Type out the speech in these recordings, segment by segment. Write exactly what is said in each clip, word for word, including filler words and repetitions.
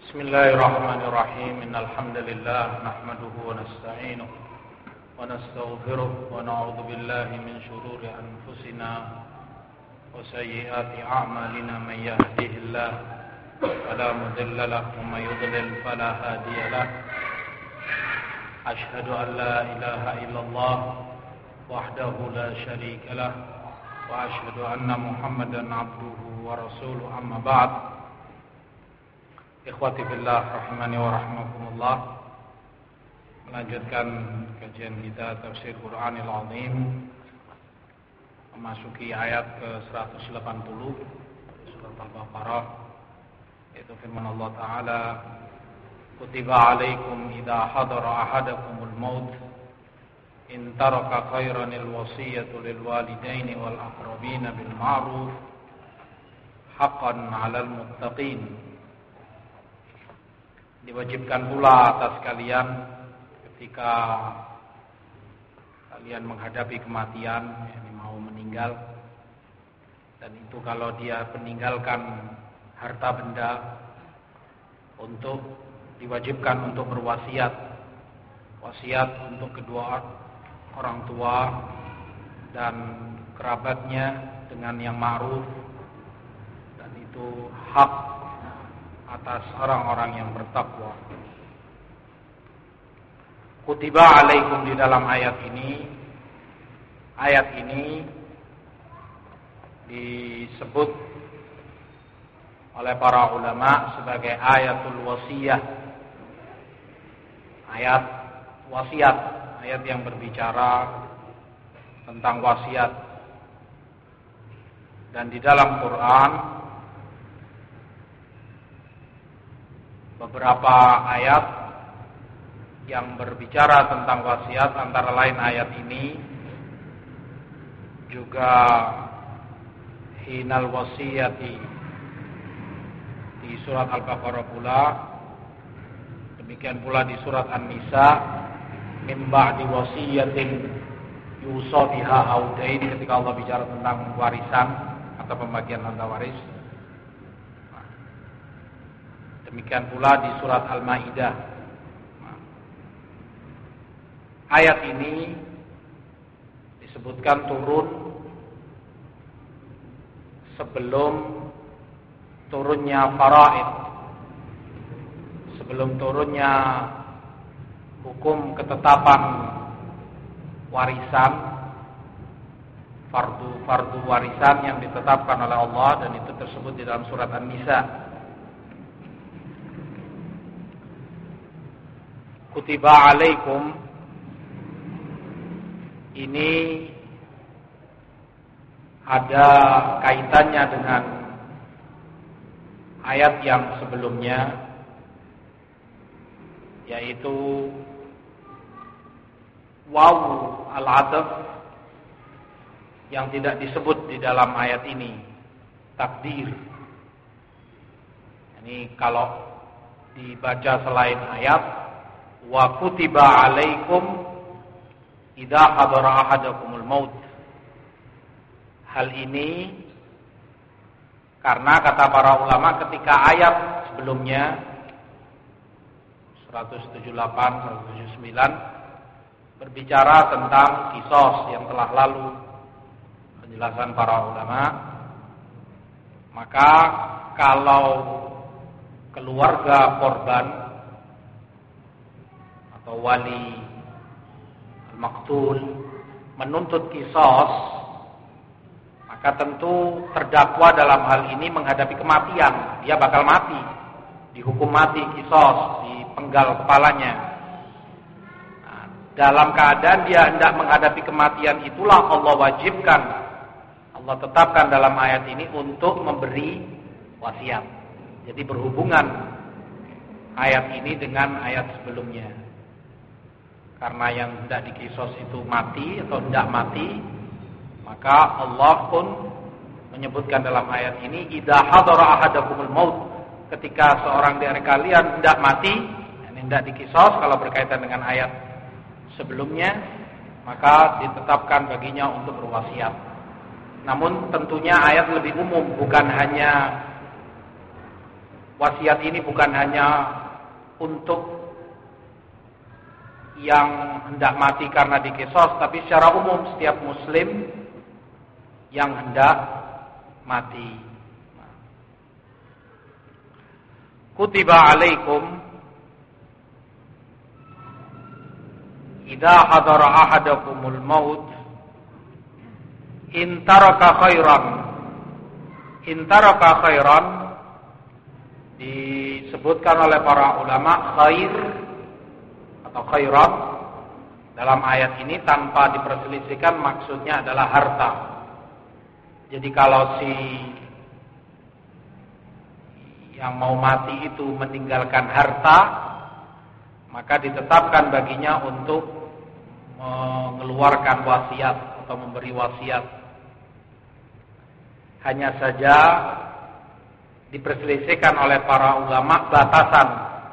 Bismillahirrahmanirrahim. Innal hamdalillah nahmaduhu wa nasta'inuhu wa nastaghfiruh wa na'udzu billahi min shururi anfusina wa sayyiati a'malina. Man yahdihillahu fala mudilla lahu wa man yudlil fala hadiya lahu. Ashhadu an la ilaha illallah wahdahu la syarika lah wa ashhadu anna Muhammadan 'abduhu wa rasuluhu. Amma ba'd. Ikhwati fillah rahimani wa rahmakumullah. Melanjutkan kajian kita tafsir Qur'anil Azim, memasuki ayat ke seratus delapan puluh surat Al-Baqarah, yaitu firman Allah Ta'ala, kutiba alaikum idha hadara ahadakumul maut in taraka khairanil wasiyatu lil walidaini wal aqrabina bil ma'ruf haqqan 'alal muttaqin. Diwajibkan pula atas kalian ketika kalian menghadapi kematian, yakni mau meninggal, dan itu kalau dia meninggalkan harta benda, untuk diwajibkan untuk berwasiat, wasiat untuk kedua orang tua dan kerabatnya dengan yang ma'ruf, dan itu hak atas orang-orang yang bertakwa. Kutiba alaikum, di dalam ayat ini, ayat ini disebut oleh para ulama sebagai ayatul wasiyah, ayat wasiat, ayat yang berbicara tentang wasiat. Dan di dalam Quran beberapa ayat yang berbicara tentang wasiat, antara lain ayat ini, juga hinal wasiyati di surat Al-Baqarah pula, demikian pula di surat An-Nisa, min ba'di wasiyatin yusa biha audain, ketika Allah bicara tentang warisan atau pembagian harta waris. Demikian pula di surat Al-Maidah. Ayat ini disebutkan turun sebelum turunnya faraid, sebelum turunnya hukum ketetapan warisan, fardu-fardu warisan yang ditetapkan oleh Allah, dan itu tersebut di dalam surat An-Nisa. Kutiba alaikum ini ada kaitannya dengan ayat yang sebelumnya, yaitu wawu al-'athaf yang tidak disebut di dalam ayat ini, takdir. Ini kalau dibaca selain ayat, wa kutiba alaikum idza hadara ahadakumul maut. Hal ini karena kata para ulama, ketika ayat sebelumnya seratus tujuh puluh delapan seratus tujuh puluh sembilan berbicara tentang kisos yang telah lalu, penjelasan para ulama, maka kalau keluarga korban atau wali al-maqtul menuntut kisos, maka tentu terdakwa dalam hal ini menghadapi kematian. Dia bakal mati, dihukum mati, kisos, dipenggal kepalanya. Nah, dalam keadaan dia hendak menghadapi kematian, itulah Allah wajibkan, Allah tetapkan dalam ayat ini untuk memberi wasiat. Jadi berhubungan ayat ini dengan ayat sebelumnya. Karena yang hendak dikisos itu mati atau hendak mati, maka Allah pun menyebutkan dalam ayat ini, idza hadara ahadakumul maut, ketika seorang dari kalian hendak mati, hendak dikisos, kalau berkaitan dengan ayat sebelumnya, maka ditetapkan baginya untuk berwasiat. Namun tentunya ayat lebih umum, bukan hanya wasiat ini bukan hanya untuk yang hendak mati karena dikisos, tapi secara umum setiap muslim yang hendak mati. Kutiba alaikum idza hadara ahadakumul maut in taraka khairan. In taraka khairan disebutkan oleh para ulama khair atau khairan dalam ayat ini tanpa diperselisihkan maksudnya adalah harta. Jadi kalau si yang mau mati itu meninggalkan harta, maka ditetapkan baginya untuk mengeluarkan wasiat atau memberi wasiat. Hanya saja diperselisihkan oleh para ulama batasan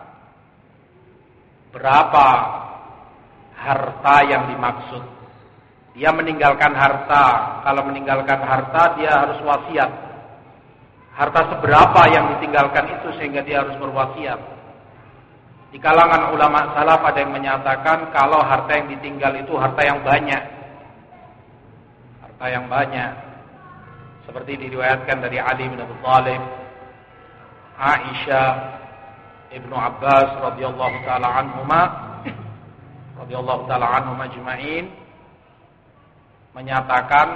berapa harta yang dimaksud. Dia meninggalkan harta, kalau meninggalkan harta dia harus wasiat. Harta seberapa yang ditinggalkan itu sehingga dia harus berwasiat. Di kalangan ulama salaf ada yang menyatakan kalau harta yang ditinggal itu harta yang banyak. Harta yang banyak. Seperti diriwayatkan dari Ali bin Abi Thalib, Aisyah, Ibnu Abbas radhiyallahu taala anhuma, radhiyallahu taala anhum ajma'in, menyatakan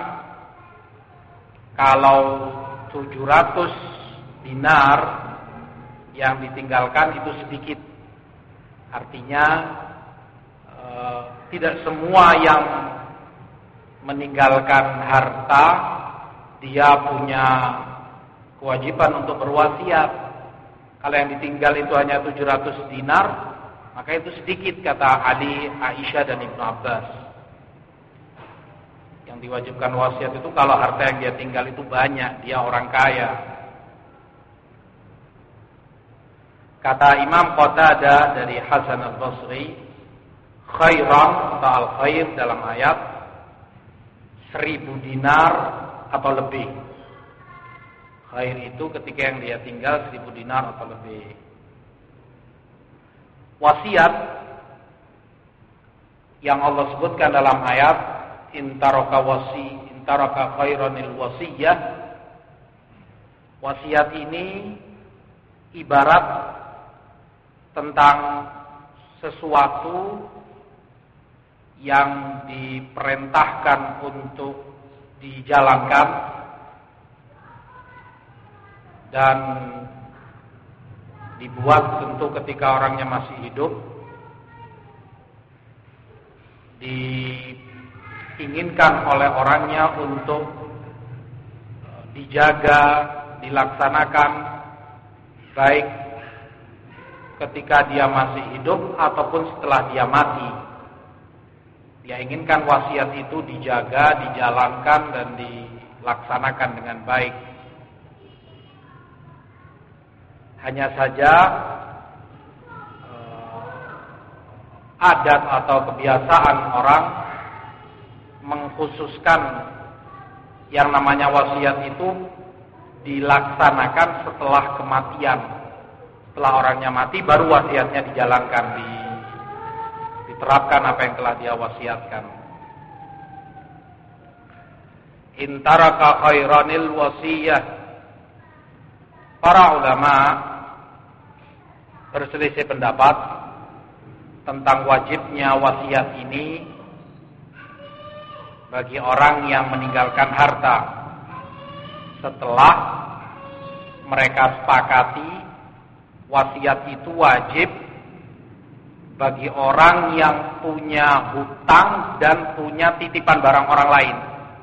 kalau tujuh ratus dinar yang ditinggalkan itu sedikit. Artinya e, tidak semua yang meninggalkan harta dia punya kewajiban untuk berwasiat. Kalau yang ditinggal itu hanya tujuh ratus dinar, maka itu sedikit kata Ali, Aisyah dan Ibnu Abbas. Yang diwajibkan wasiat itu kalau harta yang dia tinggal itu banyak, dia orang kaya. Kata Imam Qatadah dari Hasan al-Basri, khairan atau al-khair dalam ayat seribu dinar atau lebih. Khair itu ketika yang dia tinggal seribu dinar atau lebih. Wasiat yang Allah sebutkan dalam ayat intaraka wasi intaraka khairanil wasiyah, wasiat ini ibarat tentang sesuatu yang diperintahkan untuk dijalankan dan dibuat tentu ketika orangnya masih hidup, diinginkan oleh orangnya untuk dijaga, dilaksanakan baik ketika dia masih hidup ataupun setelah dia mati. Dia inginkan wasiat itu dijaga, dijalankan dan dilaksanakan dengan baik. Hanya saja eh, adat atau kebiasaan orang mengkhususkan yang namanya wasiat itu dilaksanakan setelah kematian. Setelah orangnya mati baru wasiatnya dijalankan, di, diterapkan apa yang telah dia wasiatkan. Intaraka khairanil wasiyah. Para ulama berselisih pendapat tentang wajibnya wasiat ini bagi orang yang meninggalkan harta setelah mereka sepakati wasiat itu wajib bagi orang yang punya hutang dan punya titipan barang orang lain.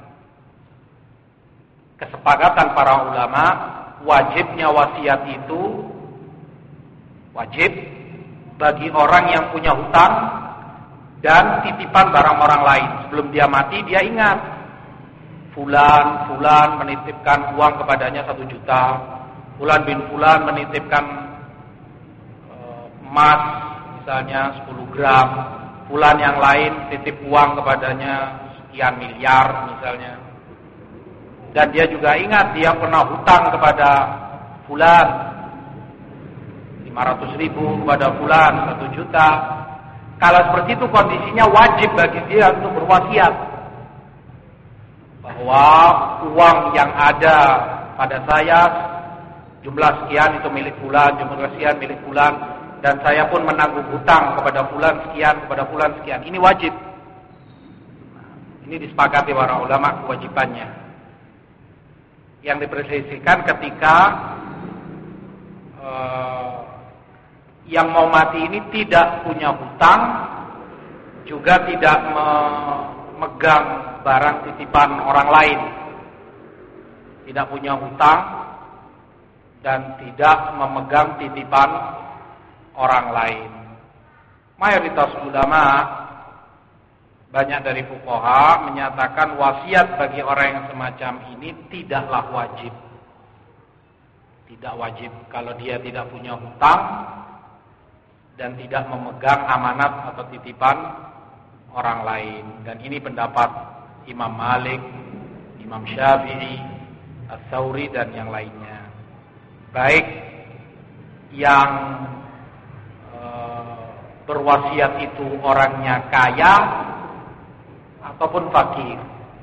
Kesepakatan para ulama, wajibnya wasiat itu wajib bagi orang yang punya hutang dan titipan barang orang lain. Sebelum dia mati, dia ingat Fulan, Fulan menitipkan uang kepadanya satu juta. Fulan bin Fulan menitipkan emas misalnya sepuluh gram, fulan yang lain titip uang kepadanya sekian miliar misalnya. Dan dia juga ingat dia pernah hutang kepada fulan. lima ratus ribu kepada fulan, satu juta. Kalau seperti itu kondisinya wajib bagi dia untuk berwasiat bahwa uang yang ada pada saya jumlah sekian itu milik fulan, jumlah sekian milik fulan, dan saya pun menanggung hutang kepada fulan sekian, kepada fulan sekian. Ini wajib. Ini disepakati para ulama kewajibannya. Yang diperselisihkan ketika uh, yang mau mati ini tidak punya hutang, juga tidak memegang barang titipan orang lain, tidak punya hutang dan tidak memegang titipan orang lain. Mayoritas ulama, banyak dari fuqaha menyatakan wasiat bagi orang yang semacam ini tidaklah wajib. Tidak wajib kalau dia tidak punya hutang dan tidak memegang amanat atau titipan orang lain. Dan ini pendapat Imam Malik, Imam Syafi'i, Ats-Tsauri dan yang lainnya. Baik yang e, berwasiat itu orangnya kaya ataupun fakir.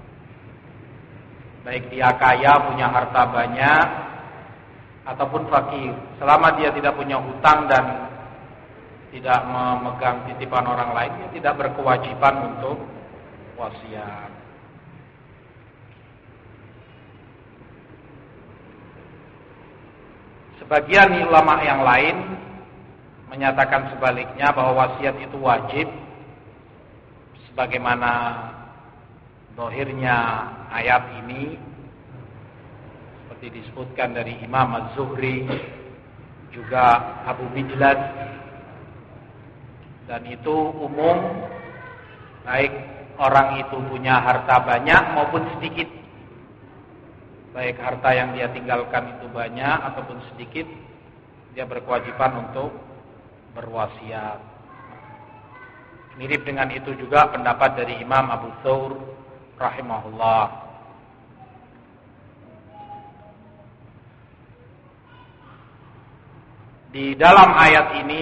Baik dia kaya, punya harta banyak, ataupun fakir, selama dia tidak punya hutang dan tidak memegang titipan orang lain, dia tidak berkewajiban untuk wasiat. Sebagian ulama yang lain menyatakan sebaliknya, bahwa wasiat itu wajib, sebagaimana zahirnya ayat ini seperti disebutkan dari Imam Az-Zuhri, juga Abu Mijlad, dan itu umum, baik orang itu punya harta banyak maupun sedikit, baik harta yang dia tinggalkan itu banyak ataupun sedikit, dia berkewajiban untuk berwasiat. Mirip dengan itu juga pendapat dari Imam Abu Thawr rahimahullah. Di dalam ayat ini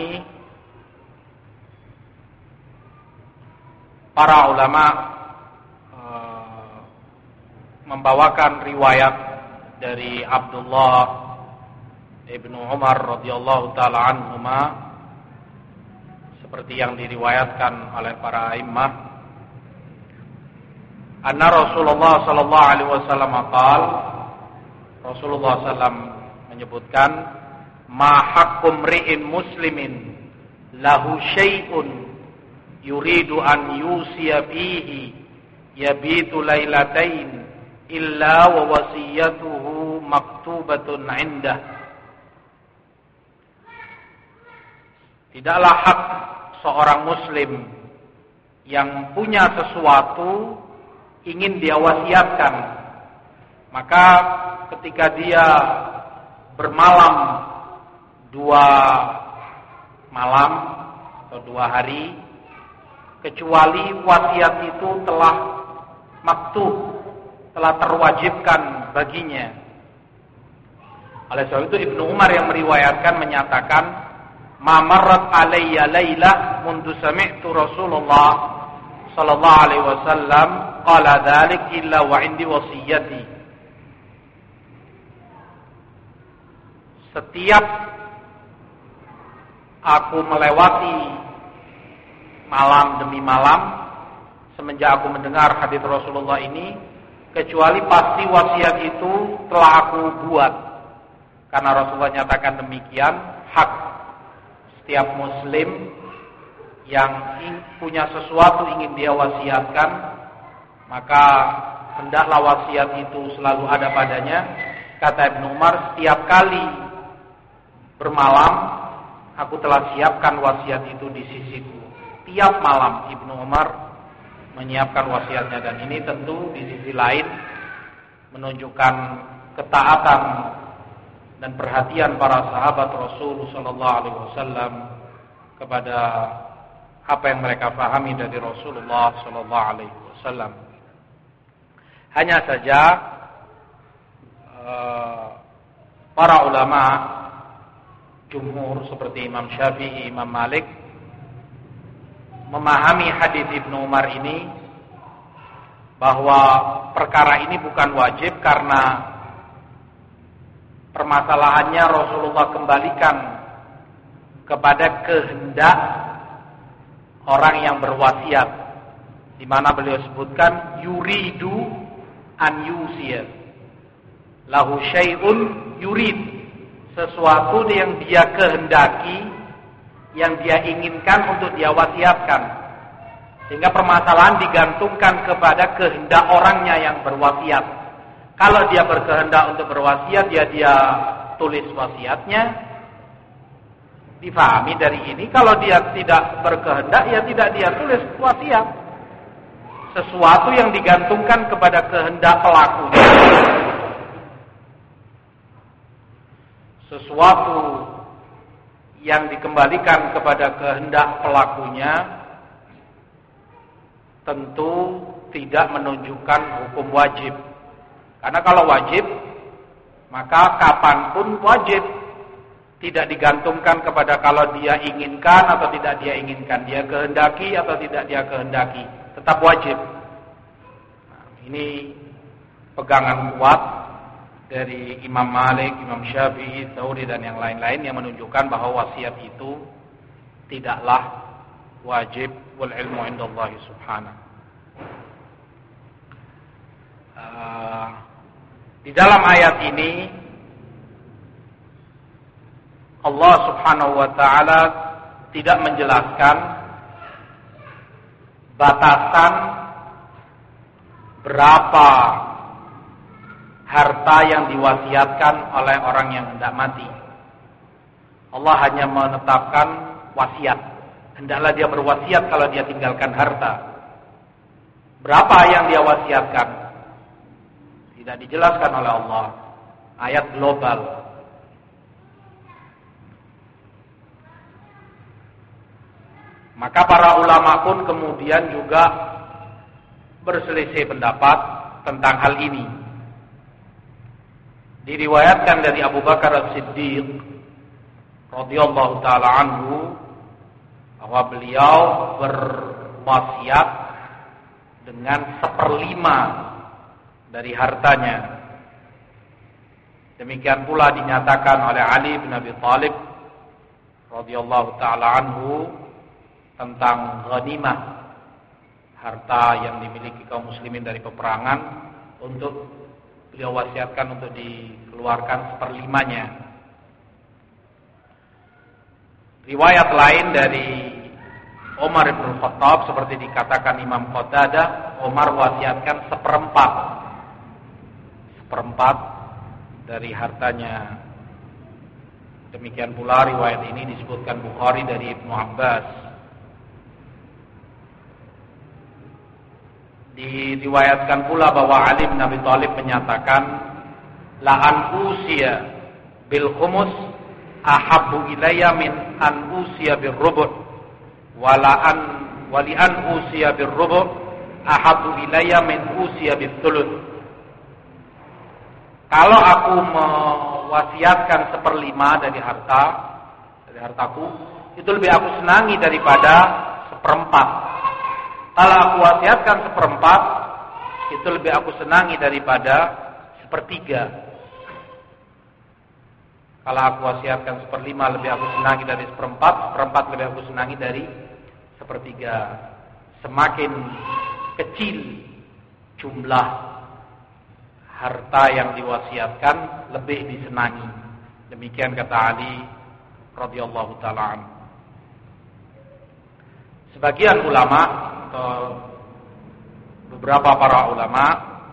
para ulama e, membawakan riwayat dari Abdullah ibnu Umar radhiyallahu taala anhuma, seperti yang diriwayatkan oleh para a'immah, anna Rasulullah sallallahu alaihi wasallam qaal, Rasulullah sallallahu alaihi wasallam menyebutkan, ma haqqum ri'in muslimin lahu syai'un yuridu an yusiya fihi yabitu lailatain illa wa wasiyatuhu maktubatun indah. Tidaklah hak seorang muslim yang punya sesuatu ingin dia wasiatkan, maka ketika dia bermalam dua malam atau dua hari, kecuali wasiat itu telah maktub, telah terwajibkan baginya. Oleh sebab itu Ibnu Umar yang meriwayatkan menyatakan, ma marrat alayya lailah mundu sami'tu Rasulullah sallallahu alaihi wasallam qala dzalik illa wa indi wasiyati. Setiap aku melewati malam demi malam semenjak aku mendengar hadis Rasulullah ini, kecuali pasti wasiat itu telah aku buat. Karena Rasulullah nyatakan demikian, hak setiap muslim yang punya sesuatu ingin dia wasiatkan, maka hendaklah wasiat itu selalu ada padanya. Kata Ibnu Umar, setiap kali bermalam aku telah siapkan wasiat itu di sisiku. Tiap malam Ibnu Umar menyiapkan wasiatnya, dan ini tentu di sisi lain menunjukkan ketaatan dan perhatian para sahabat Rasul sallallahu alaihi wasallam kepada apa yang mereka pahami dari Rasulullah sallallahu alaihi wasallam. Hanya saja para ulama jumhur seperti Imam Syafi'i, Imam Malik memahami hadis Ibnu Umar ini bahwa perkara ini bukan wajib karena permasalahannya Rasulullah kembalikan kepada kehendak orang yang berwasiat, di mana beliau sebutkan yuridu an yusiya lahu syai'un yurid, sesuatu yang dia kehendaki, yang dia inginkan untuk dia wasiatkan, sehingga permasalahan digantungkan kepada kehendak orangnya yang berwasiat. Kalau dia berkehendak untuk berwasiat, ya dia tulis wasiatnya, difahami dari ini. Kalau dia tidak berkehendak, ya tidak dia tulis wasiat. Sesuatu yang digantungkan kepada kehendak pelakunya, sesuatu yang dikembalikan kepada kehendak pelakunya tentu tidak menunjukkan hukum wajib. Karena kalau wajib, maka kapanpun wajib. Tidak digantungkan kepada kalau dia inginkan atau tidak dia inginkan, dia kehendaki atau tidak dia kehendaki, tetap wajib. Nah, ini pegangan kuat dari Imam Malik, Imam Syafi'i, Tsauri dan yang lain-lain yang menunjukkan bahwa wasiat itu tidaklah wajib, wal ilmu indallahi subhanahu. Uh, di dalam ayat ini Allah subhanahu wa ta'ala tidak menjelaskan batasan berapa harta yang diwasiatkan oleh orang yang hendak mati. Allah hanya menetapkan wasiat. Hendaklah dia berwasiat kalau dia tinggalkan harta. Berapa yang dia wasiatkan? Tidak dijelaskan oleh Allah. Ayat global. Maka para ulama pun kemudian juga berselisih pendapat tentang hal ini. Diriwayatkan dari Abu Bakar As-Siddiq radhiyallahu taala anhu bahwa beliau berwasiat dengan seperlima dari hartanya. Demikian pula dinyatakan oleh Ali bin Abi Thalib radhiyallahu taala anhu tentang ghanimah, harta yang dimiliki kaum muslimin dari peperangan, untuk beliau wasiatkan untuk dikeluarkan seperlimanya. Riwayat lain dari Umar bin Khattab seperti dikatakan Imam Qatadah, Umar wasiatkan seperempat seperempat dari hartanya. Demikian pula riwayat ini disebutkan Bukhari dari Ibnu Abbas. Diriwayatkan pula bahwa Ali bin Abi Thalib menyatakan, la an usiya bil khumus ahabbu ilayya min an usiya bir rubu' wa la an wa li an usiya bir rubu' ahabbu ilayya min usiya bis thuluth. Kalau aku mewasiatkan seperlima dari harta, dari hartaku, itu lebih aku senangi daripada seperempat. Kalau aku wasiatkan seperempat, itu lebih aku senangi daripada sepertiga. Kalau aku wasiatkan seperlima, lebih aku senangi dari seperempat. Seperempat lebih aku senangi dari sepertiga. Semakin kecil jumlah harta yang diwasiatkan, lebih disenangi. Demikian kata Ali radhiyallahu taala anhu. Sebagian ulama atau beberapa para ulama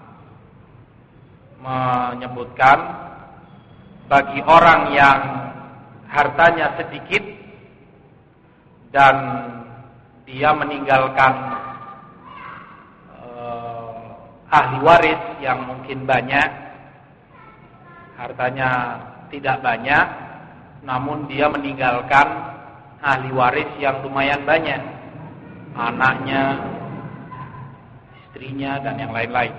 menyebutkan bagi orang yang hartanya sedikit dan dia meninggalkan eh, ahli waris yang mungkin banyak, hartanya tidak banyak, namun dia meninggalkan ahli waris yang lumayan banyak, anaknya, istrinya, dan yang lain-lain.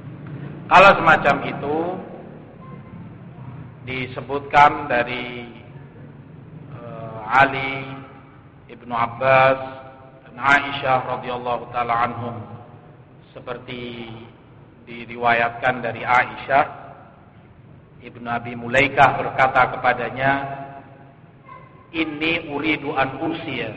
Kalau semacam itu disebutkan dari Ali, Ibnu Abbas, dan Aisyah radhiyallahu taala anhum, seperti diriwayatkan dari Aisyah, Ibnu Abi Mulaikah berkata kepadanya, "Inni uridu an usiya."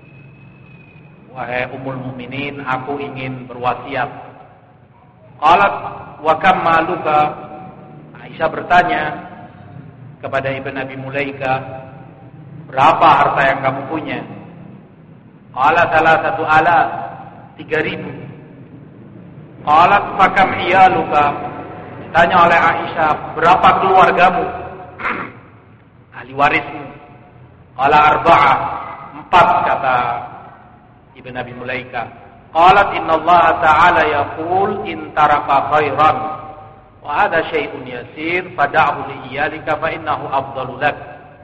Wahai Ummul Mukminin, aku ingin berwasiat. Qalat wa kam maluka? Aisyah bertanya kepada Ibnu Abi Mulaikah, berapa harta yang kamu punya? Qala salah satu ala, tiga ribu. Qalat fakam iyaluka? Ditanya oleh Aisyah, berapa keluargamu? Ahli warismu? Qala arba'ah, empat, kata Ibn Abi Mulaikah. Qalat inna Allah ta'ala yaqul in taraka khairan wa hadha syai'un yasir fada'hu li iyalika fa innahu afdalu lak.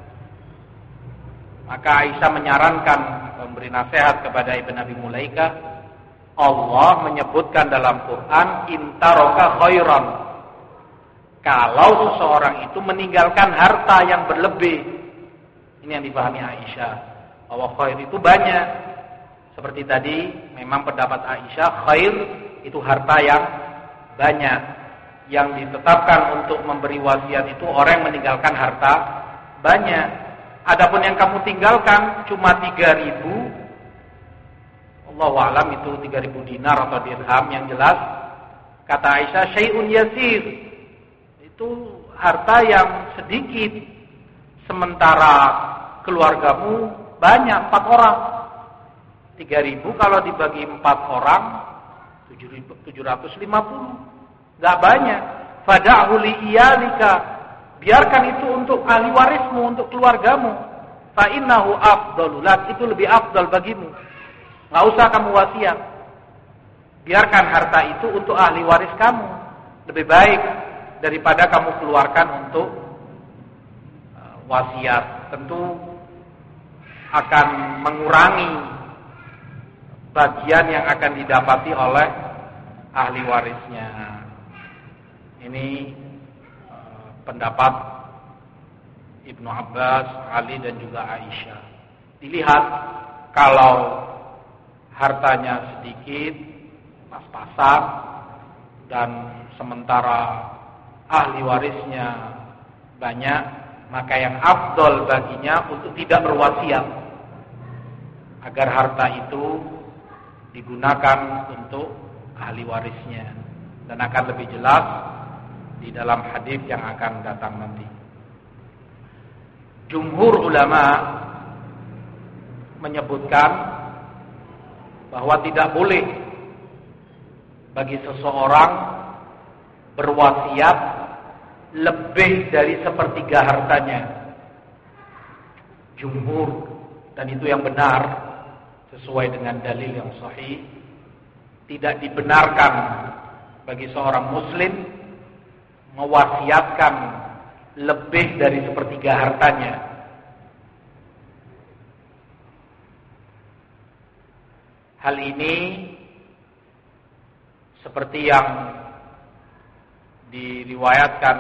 Maka Aisyah menyarankan, memberi nasihat kepada Ibn Abi Mulaikah, Allah menyebutkan dalam Quran in taraka khairan, kalau seseorang itu meninggalkan harta yang berlebih. Ini yang dipahami Aisyah, bahwa khair itu banyak. Seperti tadi, memang pendapat Aisyah, khair itu harta yang banyak. Yang ditetapkan untuk memberi wasiat itu orang yang meninggalkan harta banyak. Adapun yang kamu tinggalkan cuma tiga ribu, Allahu a'lam itu tiga ribu dinar atau dirham, yang jelas kata Aisyah, syai'un yasir, itu harta yang sedikit, sementara keluargamu banyak, empat orang. Tiga ribu kalau dibagi empat orang, tujuh ratus lima puluh. Gak banyak. Fada'hu li iyalika, biarkan itu untuk ahli warismu, untuk keluargamu. Fa innahu afdalu lak, itu lebih afdal bagimu. Gak usah kamu wasiat. Biarkan harta itu untuk ahli waris kamu. Lebih baik daripada kamu keluarkan untuk uh, wasiat. Tentu akan mengurangi bagian yang akan didapati oleh ahli warisnya. Ini uh, pendapat Ibnu Abbas, Ali, dan juga Aisyah. Dilihat, kalau hartanya sedikit, pas-pasan, dan sementara ahli warisnya banyak, maka yang afdol baginya untuk tidak berwasiat, agar harta itu digunakan untuk ahli warisnya. Dan akan lebih jelas di dalam hadis yang akan datang nanti. Jumhur ulama menyebutkan bahwa tidak boleh bagi seseorang berwasiat lebih dari sepertiga hartanya. Jumhur, dan itu yang benar sesuai dengan dalil yang sahih, tidak dibenarkan bagi seorang muslim mewasiatkan lebih dari sepertiga hartanya. Hal ini seperti yang diriwayatkan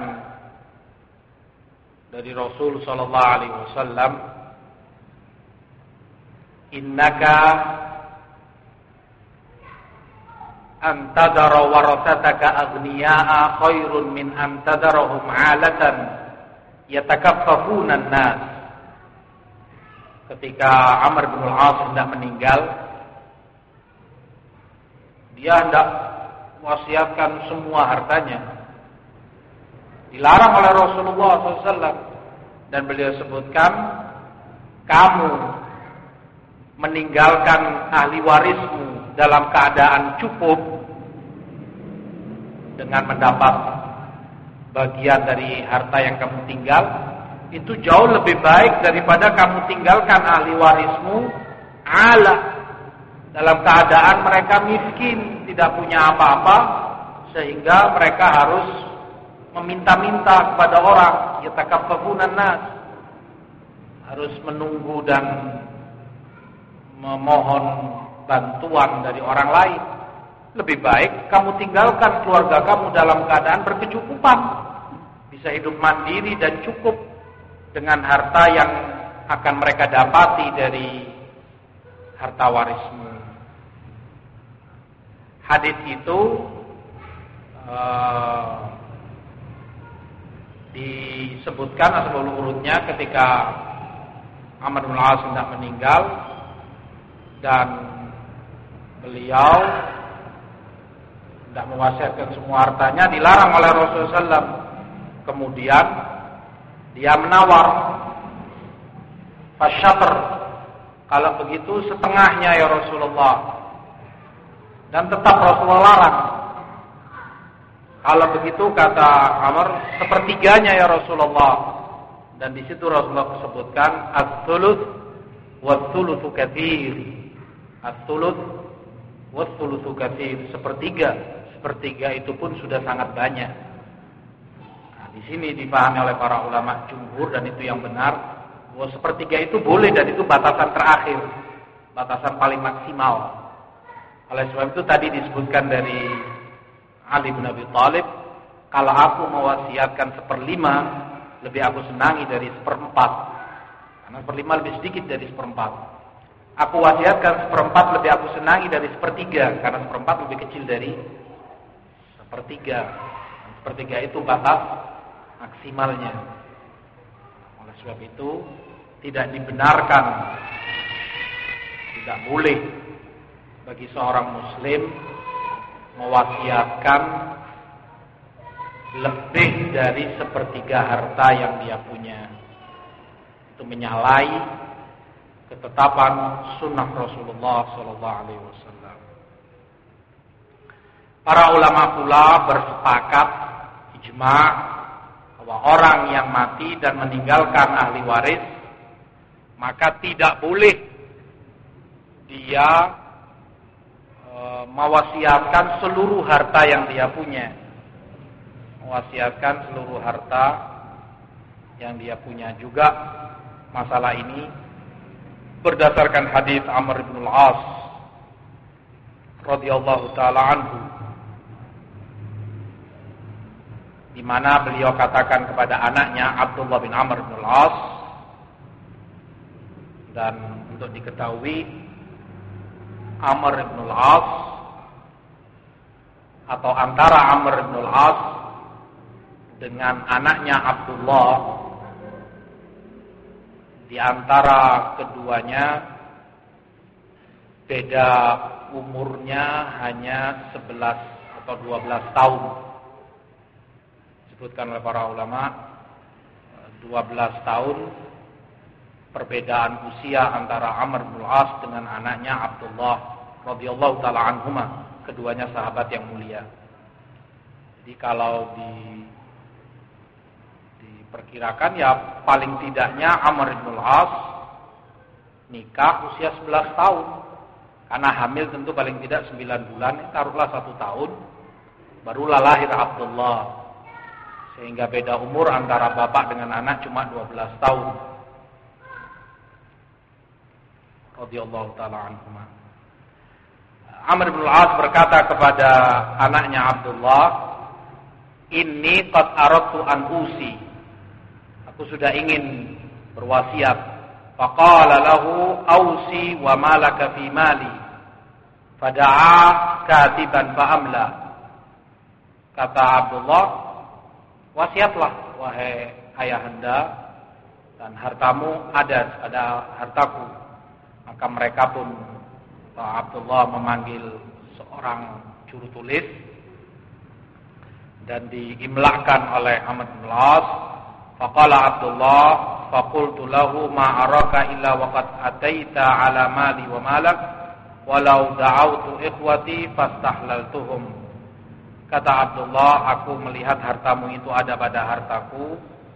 dari Rasul sallallahu alaihi wasallam, innaka antadara warasataka aghniya'a khairun min antadarahum 'alatan yatakaffafuna an-nas. Ketika Amr bin al-As hendak meninggal, dia hendak wasiatkan semua hartanya. Dilarang oleh Rasulullah shallallahu alaihi wasallam, dan beliau sebutkan, kamu meninggalkan ahli warismu dalam keadaan cukup dengan mendapat bagian dari harta yang kamu tinggal, itu jauh lebih baik daripada kamu tinggalkan ahli warismu ala, dalam keadaan mereka miskin, tidak punya apa-apa, sehingga mereka harus meminta-minta kepada orang, yatakaffafunan nas, harus menunggu dan memohon bantuan dari orang lain. Lebih baik kamu tinggalkan keluarga kamu dalam keadaan berkecukupan, bisa hidup mandiri dan cukup dengan harta yang akan mereka dapati dari harta warismu. Hadis itu uh, disebutkan asal urutnya ketika Amr bin Al-As hendak meninggal dan beliau hendak mewasiatkan semua hartanya, dilarang oleh Rasulullah shallallahu alaihi wasallam. Kemudian dia menawar, fasyatr, kalau begitu setengahnya ya Rasulullah. Dan tetap Rasulullah larang. Kalau begitu kata Amr, sepertiganya ya Rasulullah. Dan di situ Rasulullah sebutkan as-thuluts was-thulutsu katsir. As-thuluts was-thulutsu katsir, sepertiga. Sepertiga itu pun sudah sangat banyak. Nah, di sini dipahami oleh para ulama jumhur dan itu yang benar, bahwa sepertiga itu boleh dan itu batasan terakhir, batasan paling maksimal. Oleh sebab itu tadi disebutkan dari Ali bin Abi Thalib, kalau aku mewasiatkan seperlima, lebih aku senangi dari seperempat. Karena seperlima lebih sedikit dari seperempat. Aku wasiatkan seperempat, lebih aku senangi dari sepertiga. Karena seperempat lebih kecil dari sepertiga. Dan sepertiga itu batas maksimalnya. Oleh sebab itu tidak dibenarkan, tidak boleh bagi seorang muslim mewasiatkan lebih dari sepertiga harta yang dia punya. Itu menyalahi ketetapan sunnah Rasulullah Sallallahu Alaihi Wasallam. Para ulama pula bersepakat ijma' bahwa orang yang mati dan meninggalkan ahli waris, maka tidak boleh dia mewasiatkan seluruh harta yang dia punya. Mewasiatkan seluruh harta yang dia punya. Juga masalah ini berdasarkan hadis Amr bin Al-As radhiyallahu taala anhu, di mana beliau katakan kepada anaknya Abdullah bin Amr bin Al-As, dan untuk diketahui Amr bin Al-As atau antara Amr bin Al-As dengan anaknya Abdullah, di antara keduanya beda umurnya hanya sebelas atau dua belas tahun. Disebutkan oleh para ulama dua belas tahun perbedaan usia antara Amr bin Al-As dengan anaknya Abdullah radhiyallahu taala anhuma, keduanya sahabat yang mulia. Jadi kalau di diperkirakan ya paling tidaknya Amr bin Al-As nikah usia sebelas tahun. Karena hamil tentu paling tidak sembilan bulan, taruhlah satu tahun, barulah lahir Abdullah. Sehingga beda umur antara bapak dengan anak cuma dua belas tahun. Radhiyallahu taala anhuma. Amr bin Al-As berkata kepada anaknya Abdullah, "Inni qad aradtu an usi." Aku sudah ingin berwasiat. Faqala lahu ausi wa malaka fi mali. Fada'a katiban fa'amla. Kata Abdullah, wasiatlah wahai ayahanda, dan hartamu ada pada hartaku. Maka mereka pun, Abdullah memanggil seorang juru tulis dan diimlakkan oleh Amr bin Al-As. Faqala Abdullah, faqultu lahu ma araka illa waqad ataita ala mali wa malak walau da'autu ikhwati fastahlaltuhum. Kata Abdullah, aku melihat hartamu itu ada pada hartaku.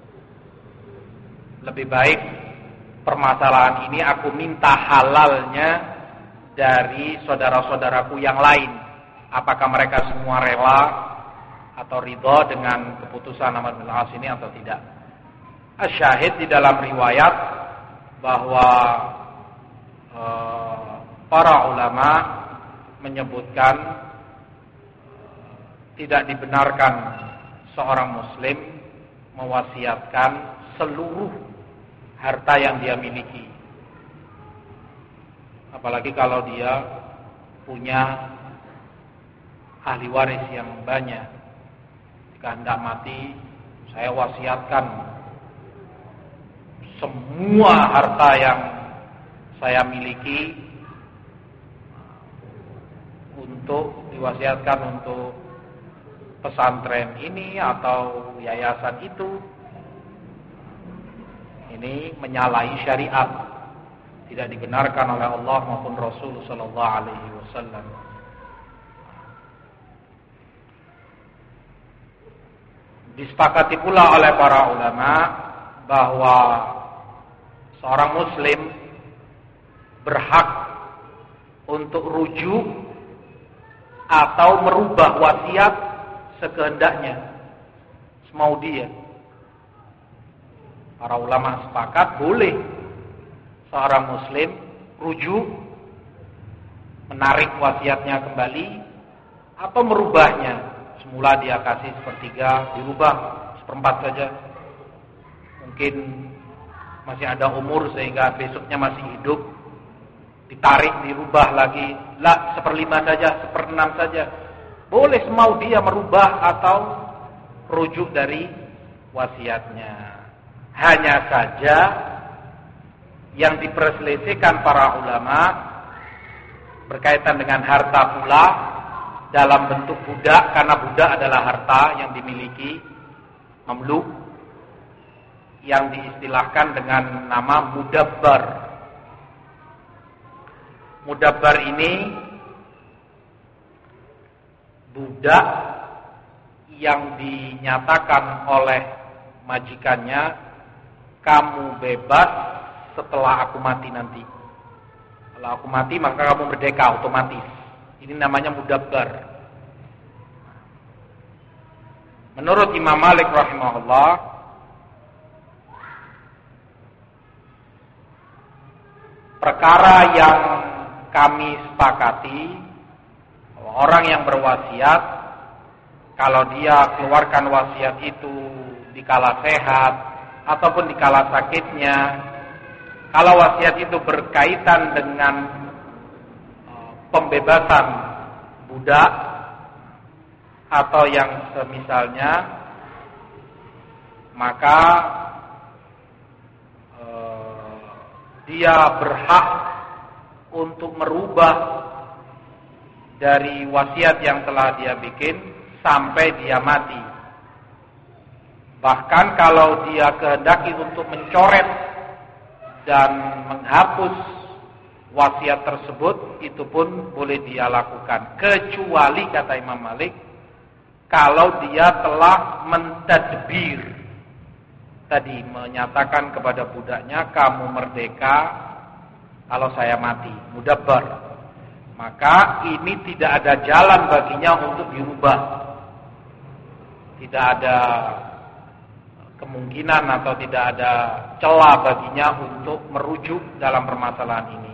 Lebih baik permasalahan ini aku minta halalnya dari saudara-saudaraku yang lain. Apakah mereka semua rela atau ridho dengan keputusan Amr bin Al-As ini atau tidak? Asyahid di dalam riwayat bahwa e, para ulama menyebutkan e, tidak dibenarkan seorang muslim mewasiatkan seluruh harta yang dia miliki. Apalagi kalau dia punya ahli waris yang banyak. Jika hendak mati, saya wasiatkan semua harta yang saya miliki untuk diwasiatkan untuk pesantren ini atau yayasan itu. Ini menyalahi syariat, tidak dibenarkan oleh Allah maupun Rasul sallallahu alaihi wasallam. Disepakati pula oleh para ulama bahwa seorang muslim berhak untuk rujuk atau merubah wasiat sekehendaknya, semau dia. Para ulama sepakat boleh seorang muslim rujuk, menarik wasiatnya kembali atau merubahnya. Semula dia kasih sepertiga, dirubah seperempat saja. Mungkin masih ada umur sehingga besoknya masih hidup, ditarik, dirubah lagi, lah seperlima saja, seperenam saja. Boleh semau dia merubah atau rujuk dari wasiatnya. Hanya saja yang diperselisihkan para ulama berkaitan dengan harta pula dalam bentuk budak, karena budak adalah harta yang dimiliki mamluk, yang diistilahkan dengan nama mudabbar. Mudabbar ini budak yang dinyatakan oleh majikannya, kamu bebas setelah aku mati nanti. Kalau aku mati maka kamu merdeka otomatis. Ini namanya mudabbar. Menurut Imam Malik rahimahullah, perkara yang kami sepakati, orang yang berwasiat, kalau dia keluarkan wasiat itu di kala sehat ataupun di kala sakitnya, kalau wasiat itu berkaitan dengan pembebasan budak atau yang semisalnya, maka eh, dia berhak untuk merubah dari wasiat yang telah dia bikin sampai dia mati. Bahkan kalau dia kehendaki untuk mencoret dan menghapus wasiat tersebut, itu pun boleh dia lakukan. Kecuali, kata Imam Malik, kalau dia telah mentadbir, tadi menyatakan kepada budaknya, kamu merdeka kalau saya mati, mudabbar, maka ini tidak ada jalan baginya untuk dirubah. Tidak ada kemungkinan atau tidak ada celah baginya untuk merujuk dalam permasalahan ini.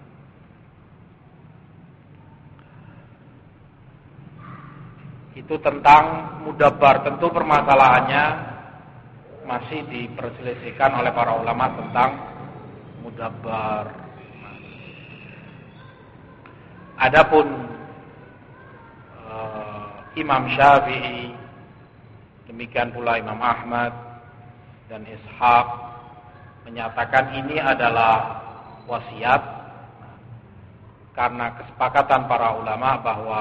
Itu tentang mudabbar. Tentu permasalahannya masih diperselisihkan oleh para ulama tentang mudabbar. Adapun uh, Imam Syafi'i, demikian pula Imam Ahmad dan Ishaq menyatakan ini adalah wasiat, karena kesepakatan para ulama bahwa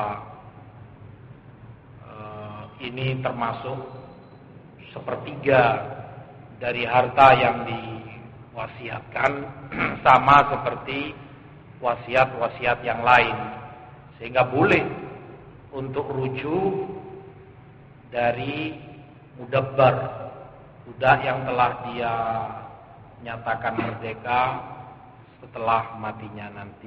ini termasuk sepertiga dari harta yang diwasiatkan, sama seperti wasiat-wasiat yang lain, sehingga boleh untuk rujuk dari mudabbar, budak yang telah dia nyatakan merdeka setelah matinya nanti.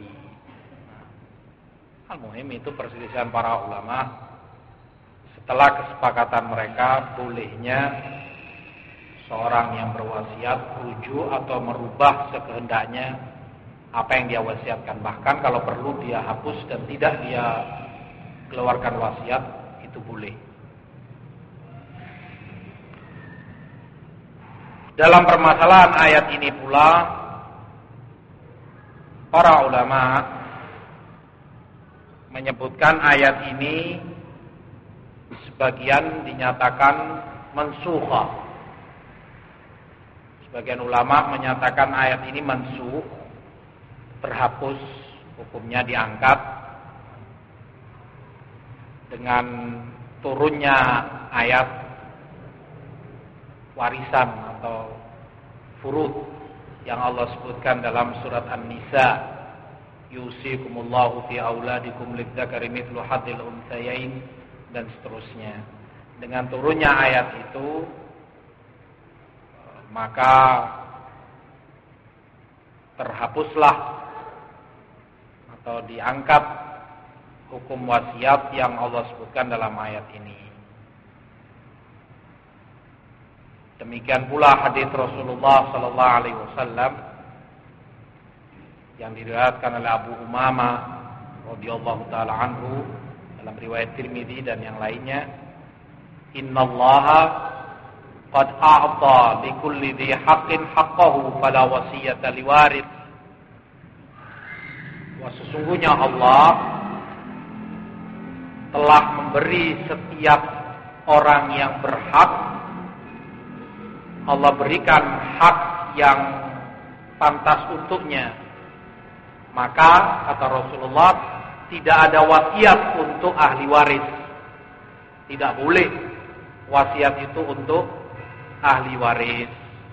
Nah, al-muhim itu perselisihan para ulama. Setelah kesepakatan mereka, bolehnya seorang yang berwasiat rujuk atau merubah sekehendaknya apa yang dia wasiatkan. Bahkan kalau perlu dia hapus dan tidak dia keluarkan wasiat, itu boleh. Dalam permasalahan ayat ini pula, para ulama menyebutkan ayat ini sebagian dinyatakan mansukha. Sebagian ulama menyatakan ayat ini mansukh, terhapus, hukumnya diangkat dengan turunnya ayat warisan atau furud yang Allah sebutkan dalam surat An-Nisa, yusikumullahu fi auladikum lidzakari mithlu hadzil untsayain, dan seterusnya. Dengan turunnya ayat itu, maka terhapuslah atau diangkat hukum wasiat yang Allah sebutkan dalam ayat ini. Demikian pula hadis Rasulullah sallallahu alaihi wasallam yang diriwayatkan oleh Abu Umamah radhiyallahu taala anhu dalam riwayat Tirmidzi dan yang lainnya, innallaha qad a'ta likulli dhi haqqin haqqahu fala wasiyata liwarith. Wa sesungguhnya Allah telah memberi setiap orang yang berhak, Allah berikan hak yang pantas untuknya. Maka kata Rasulullah, tidak ada wasiat untuk ahli waris. Tidak boleh wasiat itu untuk ahli waris.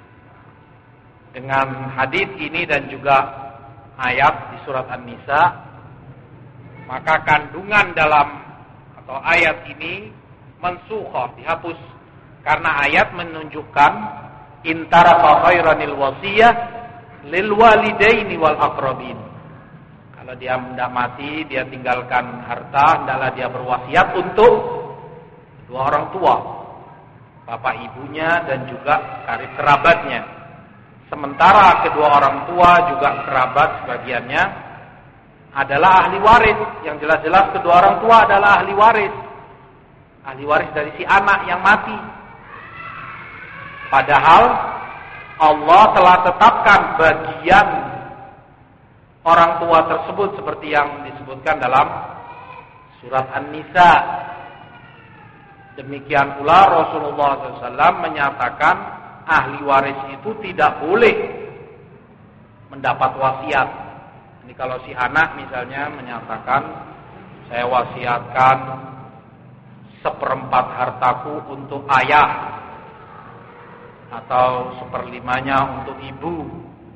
Dengan hadis ini dan juga ayat di surat An-Nisa, maka kandungan dalam atau ayat ini mansukhah, dihapus, karena ayat menunjukkan intara khairanil wasiyah lil walidaini wal aqrabin. Kalau dia hendak mati, dia tinggalkan harta, hendaklah dia berwasiat untuk dua orang tua, bapak ibunya dan juga karib kerabatnya. Sementara kedua orang tua juga kerabat sebagiannya adalah ahli waris. Yang jelas-jelas kedua orang tua adalah ahli waris. Ahli waris dari si anak yang mati. Padahal Allah telah tetapkan bagian orang tua tersebut seperti yang disebutkan dalam surat An-Nisa. Demikian pula Rasulullah shallallahu alaihi wasallam menyatakan ahli waris itu tidak boleh mendapat wasiat. Ini kalau si anak misalnya menyatakan, saya wasiatkan seperempat hartaku untuk ayah, atau seperlimanya untuk ibu,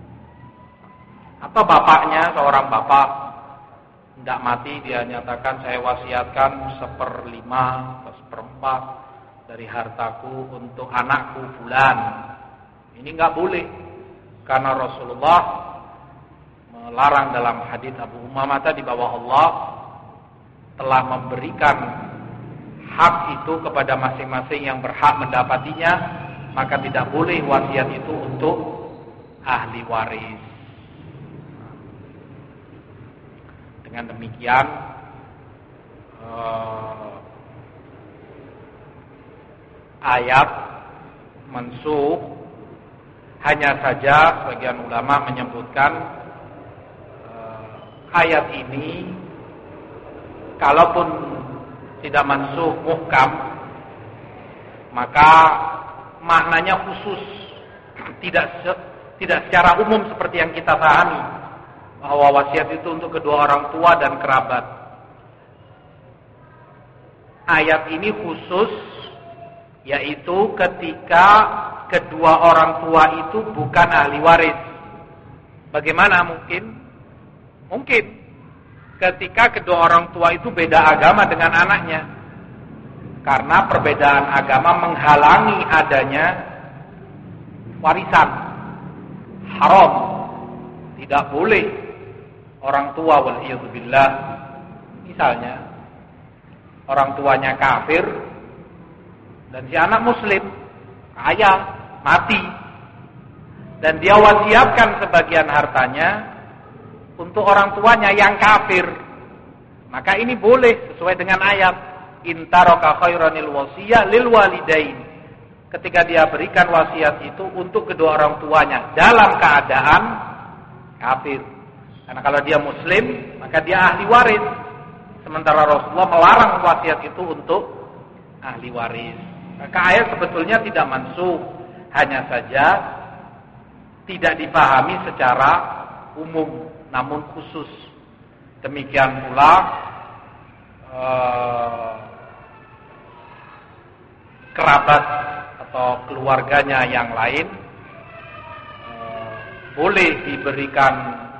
atau bapaknya, seorang bapak hendak mati, dia nyatakan saya wasiatkan seperlima atau seperempat dari hartaku untuk anakku fulan. Ini enggak boleh, karena Rasulullah melarang dalam hadis Abu Umamah tadi bahwa Allah telah memberikan hak itu kepada masing-masing yang berhak mendapatinya, maka tidak boleh wasiat itu untuk ahli waris. Dengan demikian eh, ayat mansukh, hanya saja sebagian ulama menyebutkan eh, ayat ini kalaupun tidak mansukh muhkam, maka maknanya khusus, tidak tidak secara umum seperti yang kita pahami bahwa wasiat itu untuk kedua orang tua dan kerabat. Ayat ini khusus, yaitu ketika kedua orang tua itu bukan ahli waris. Bagaimana mungkin? Mungkin ketika kedua orang tua itu beda agama dengan anaknya, karena perbedaan agama menghalangi adanya warisan. Haram, tidak boleh orang tua waliyadzubillah, misalnya orang tuanya kafir dan si anak muslim, kaya, mati, dan dia wasiatkan sebagian hartanya untuk orang tuanya yang kafir, maka ini boleh sesuai dengan ayat intaraka khairanil wasiyah lil walidain. ketika dia berikan wasiat itu untuk kedua orang tuanya dalam keadaan kafir. Karena kalau dia muslim, maka dia ahli waris. Sementara Rasulullah melarang wasiat itu untuk ahli waris. Maka ayat sebetulnya tidak mansukh, hanya saja tidak dipahami secara umum, namun khusus. Demikian pula eh, kerabat atau keluarganya yang lain eh, boleh diberikan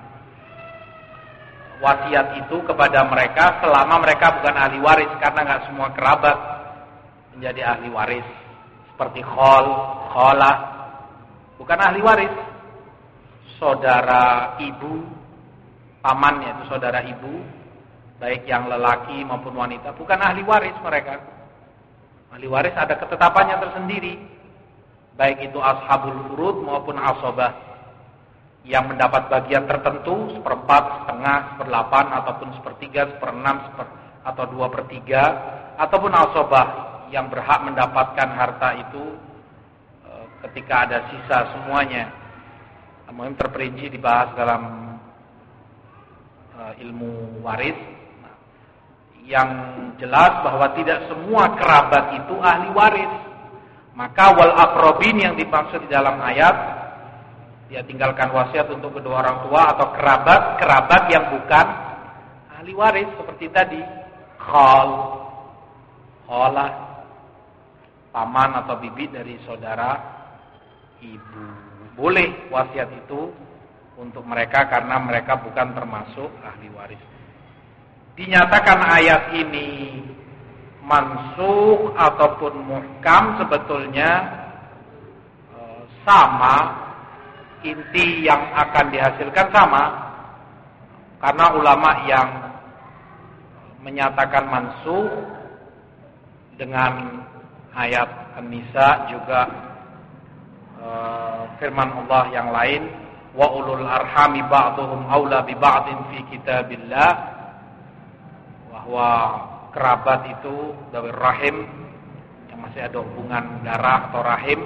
wasiat itu kepada mereka selama mereka bukan ahli waris, karena nggak semua kerabat menjadi ahli waris. Seperti khol, kholah, bukan ahli waris. Saudara ibu, paman, yaitu saudara ibu, baik yang lelaki maupun wanita, bukan ahli waris mereka. Ahli waris ada ketetapannya tersendiri, baik itu ashabul furud maupun asobah, yang mendapat bagian tertentu, seperempat, setengah, seperdelapan, ataupun sepertiga, seperenam, seper, atau dua per tiga, ataupun asobah yang berhak mendapatkan harta itu e, ketika ada sisa semuanya. Namun terperinci dibahas dalam e, ilmu waris. Nah, yang jelas bahwa tidak semua kerabat itu ahli waris. Maka wal aqrabin yang dimaksud di dalam ayat, dia tinggalkan wasiat untuk kedua orang tua atau kerabat-kerabat yang bukan ahli waris seperti tadi, khal, kholah, paman atau bibi dari saudara ibu. Boleh wasiat itu untuk mereka karena mereka bukan termasuk ahli waris. Dinyatakan ayat ini mansukh ataupun muhkam sebetulnya e, sama, inti yang akan dihasilkan sama, karena ulama yang menyatakan mansukh dengan ayat An-Nisa juga uh, firman Allah yang lain, wa ulul arhami ba'dhum aula bi ba'din fi kitabillah, bahwa kerabat itu dari rahim yang masih ada hubungan darah atau rahim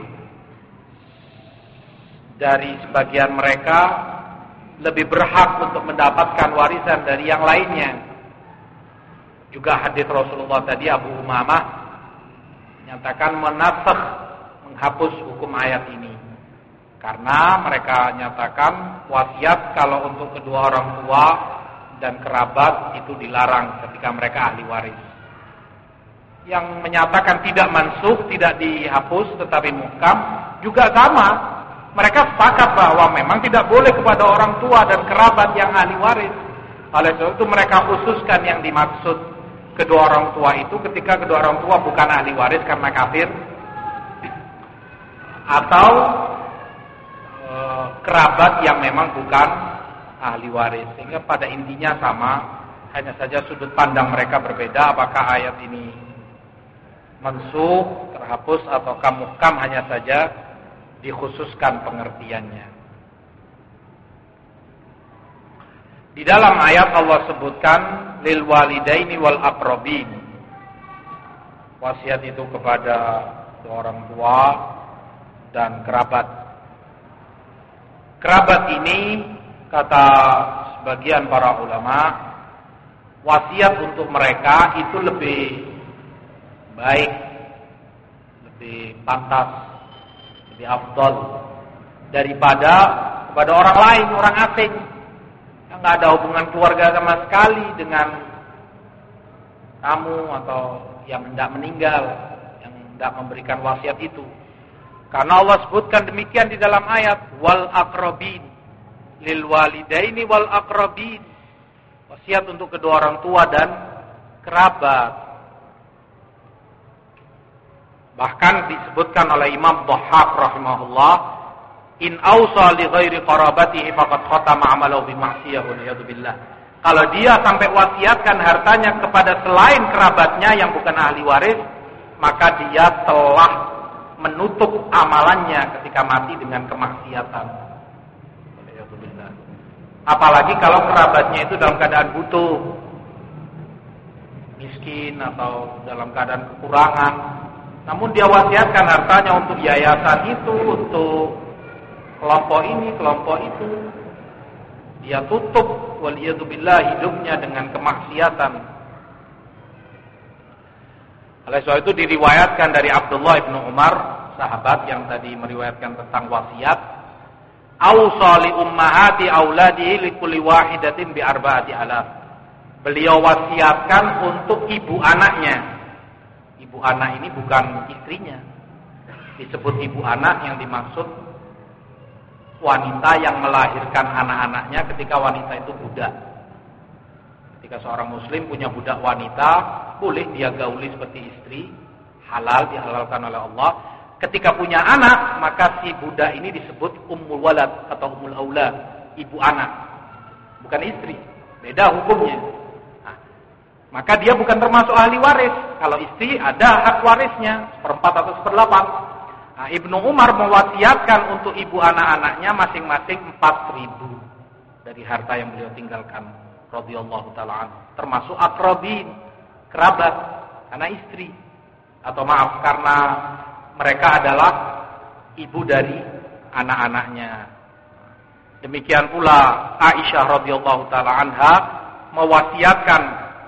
dari sebagian mereka lebih berhak untuk mendapatkan warisan dari yang lainnya. Juga hadis Rasulullah tadi, Abu Umamah menyatakan menasakh, menghapus hukum ayat ini, karena mereka nyatakan wasiat kalau untuk kedua orang tua dan kerabat itu dilarang ketika mereka ahli waris. Yang menyatakan tidak mansukh, tidak dihapus tetapi muhkam juga sama. Mereka sepakat bahwa memang tidak boleh kepada orang tua dan kerabat yang ahli waris. Oleh sebab itu mereka khususkan yang dimaksud kedua orang tua itu ketika kedua orang tua bukan ahli waris karena kafir, atau e, kerabat yang memang bukan ahli waris. Sehingga pada intinya sama, hanya saja sudut pandang mereka berbeda. Apakah ayat ini mansukh, terhapus, atau muhkam, hanya saja dikhususkan pengertiannya. Di dalam ayat Allah sebutkan lil walidaini wal aqrabin. Wasiat itu kepada orang tua dan kerabat. Kerabat ini kata sebagian para ulama, wasiat untuk mereka itu lebih baik, lebih pantas, lebih afdal daripada kepada orang lain, orang asing yang nggak ada hubungan keluarga sama sekali dengan kamu atau yang hendak meninggal, yang hendak memberikan wasiat itu. Karena Allah sebutkan demikian di dalam ayat, wal aqrabin, lil walidaini wal aqrabin, wasiat untuk kedua orang tua dan kerabat. Bahkan disebutkan oleh Imam Dhahhak rahimahullah, in awsa li ghairi qarabatihi faqad khatama amalahu bi ma'siyah wal iyad billah. Kalau dia sampai wasiatkan hartanya kepada selain kerabatnya yang bukan ahli waris, maka dia telah menutup amalannya ketika mati dengan kemaksiatan. Apalagi kalau kerabatnya itu dalam keadaan butuh, miskin, atau dalam keadaan kekurangan, namun dia wasiatkan hartanya untuk yayasan itu, untuk kelompok ini, kelompok itu. Dia tutup waliyadzubillah hidupnya dengan kemaksiatan. Oleh sebab itu diriwayatkan dari Abdullah bin Umar, sahabat yang tadi meriwayatkan tentang wasiat, "Ausa li ummahati auladihi likulli wahidatin bi arba'ati alaf." Beliau wasiatkan untuk ibu anaknya. Ibu anak ini bukan istrinya. Disebut ibu anak yang dimaksud wanita yang melahirkan anak-anaknya ketika wanita itu budak. Ketika seorang muslim punya budak wanita, boleh dia gauli seperti istri, halal, dihalalkan oleh Allah. Ketika punya anak, maka si budak ini disebut ummul walad atau ummul aulad, ibu anak, bukan istri. Beda hukumnya. Nah, maka dia bukan termasuk ahli waris. Kalau istri ada hak warisnya, seperempat atau seperdelapan. Nah, Ibnu Umar mewasiatkan untuk ibu anak-anaknya masing-masing empat ribu dari harta yang beliau tinggalkan, radhiyallahu taala anhu, termasuk aqrabin, kerabat, karena istri, atau maaf karena mereka adalah ibu dari anak-anaknya. Demikian pula Aisyah radhiyallahu taala anha mewasiatkan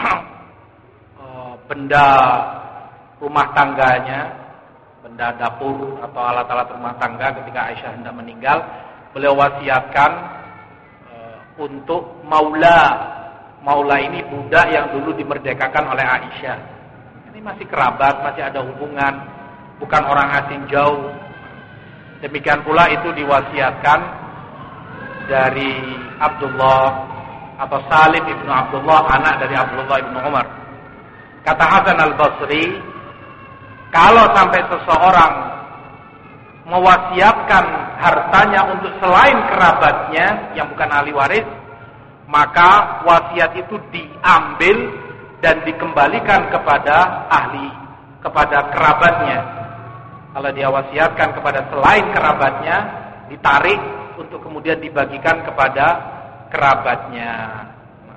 benda rumah tangganya, benda dapur atau alat-alat rumah tangga ketika Aisyah hendak meninggal, beliau wasiatkan e, untuk maula. Maula ini budak yang dulu dimerdekakan oleh Aisyah. Ini masih kerabat, masih ada hubungan, bukan orang asing jauh. Demikian pula itu diwasiatkan dari Abdullah atau Salim ibnu Abdullah, anak dari Abdullah ibnu Umar. Kata Hasan al-Basri, kalau sampai seseorang mewasiatkan hartanya untuk selain kerabatnya yang bukan ahli waris, maka wasiat itu diambil dan dikembalikan kepada ahli, kepada kerabatnya. Kalau dia wasiatkan kepada selain kerabatnya, ditarik untuk kemudian dibagikan kepada kerabatnya. Nah,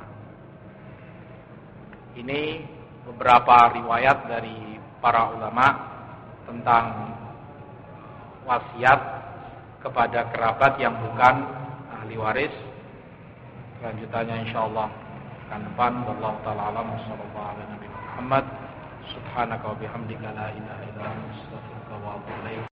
ini beberapa riwayat dari para ulama tentang wasiat kepada kerabat yang bukan ahli waris. Lanjutannya insyaallah akan depan. Wallahu taala alam. Wassallallahu ala nabi Muhammad. Subhanaka wa bihamdika la ilaha illa anta astaghfiruka wa atubu ilaik.